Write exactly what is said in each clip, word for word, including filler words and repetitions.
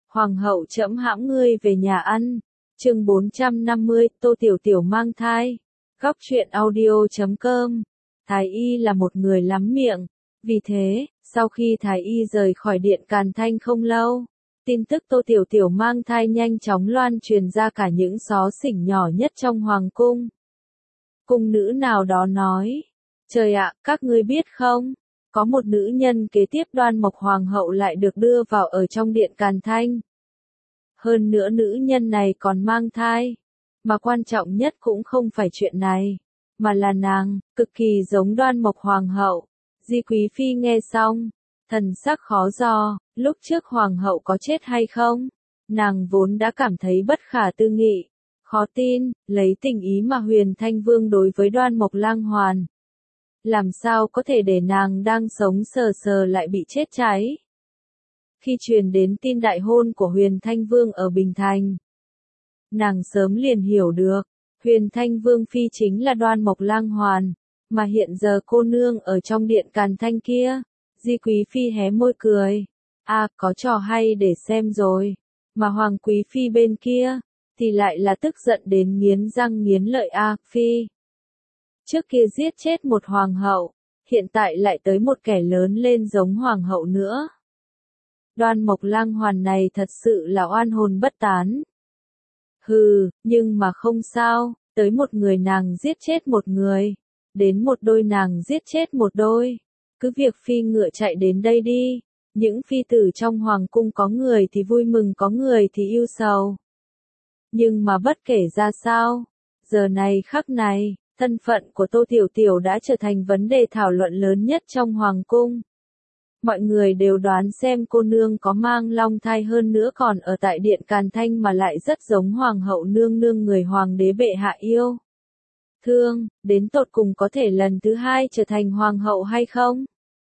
Hoàng hậu trẫm hãm ngươi về nhà ăn. Chương bốn trăm năm mươi, Tô Tiểu Tiểu mang thai. Góc truyện audio chấm com. Thái y là một người lắm miệng. Vì thế, sau khi Thái y rời khỏi điện Càn Thanh không lâu, tin tức Tô Tiểu Tiểu mang thai nhanh chóng loan truyền ra cả những xó xỉnh nhỏ nhất trong hoàng cung. Cung nữ nào đó nói, trời ạ, các ngươi biết không, có một nữ nhân kế tiếp Đoan Mộc Hoàng hậu lại được đưa vào ở trong điện Càn Thanh. Hơn nữa nữ nhân này còn mang thai. Mà quan trọng nhất cũng không phải chuyện này, mà là nàng, cực kỳ giống Đoan Mộc Hoàng hậu. Di Quý Phi nghe xong, thần sắc khó dò, lúc trước Hoàng hậu có chết hay không? Nàng vốn đã cảm thấy bất khả tư nghị, khó tin, lấy tình ý mà Huyền Thanh Vương đối với Đoan Mộc Lang Hoàn. Làm sao có thể để nàng đang sống sờ sờ lại bị chết cháy? Khi truyền đến tin đại hôn của Huyền Thanh Vương ở Bình Thành, nàng sớm liền hiểu được, Huyền Thanh Vương Phi chính là Đoan Mộc Lang Hoàn, mà hiện giờ cô nương ở trong điện Càn Thanh kia. Di Quý Phi hé môi cười, à, có trò hay để xem rồi, mà Hoàng Quý Phi bên kia, thì lại là tức giận đến nghiến răng nghiến lợi. A, Phi trước kia giết chết một hoàng hậu, hiện tại lại tới một kẻ lớn lên giống hoàng hậu nữa. Đoan Mộc Lang Hoàn này thật sự là oan hồn bất tán. Hừ, nhưng mà không sao, tới một người nàng giết chết một người, đến một đôi nàng giết chết một đôi. Cứ việc phi ngựa chạy đến đây đi, những phi tử trong hoàng cung có người thì vui mừng, có người thì ưu sầu. Nhưng mà bất kể ra sao, giờ này khắc này, thân phận của Tô Tiểu Tiểu đã trở thành vấn đề thảo luận lớn nhất trong hoàng cung. Mọi người đều đoán xem cô nương có mang long thai, hơn nữa còn ở tại điện Càn Thanh mà lại rất giống hoàng hậu nương nương người hoàng đế bệ hạ yêu thương, đến tột cùng có thể lần thứ hai trở thành hoàng hậu hay không?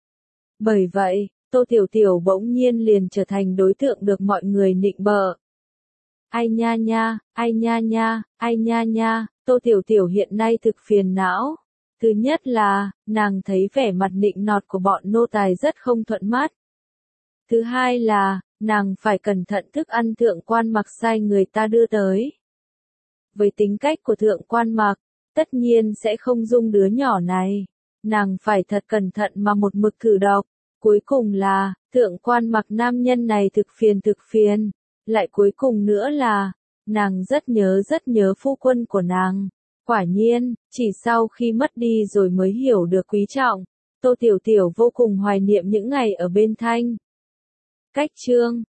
Bởi vậy, Tô Tiểu Tiểu bỗng nhiên liền trở thành đối tượng được mọi người nịnh bợ. Ai nha nha, ai nha nha, ai nha nha, Tô Tiểu Tiểu hiện nay thực phiền não. Thứ nhất là, nàng thấy vẻ mặt nịnh nọt của bọn nô tài rất không thuận mắt. Thứ hai là, nàng phải cẩn thận thức ăn thượng quan mặc sai người ta đưa tới. Với tính cách của thượng quan mặc, tất nhiên sẽ không dung đứa nhỏ này. Nàng phải thật cẩn thận mà một mực thử độc. Cuối cùng là, thượng quan mặc nam nhân này thực phiền thực phiền. Lại cuối cùng nữa là, nàng rất nhớ rất nhớ phu quân của nàng. Quả nhiên, chỉ sau khi mất đi rồi mới hiểu được quý trọng. Tô Tiểu Tiểu vô cùng hoài niệm những ngày ở bên Thanh Cách Trương.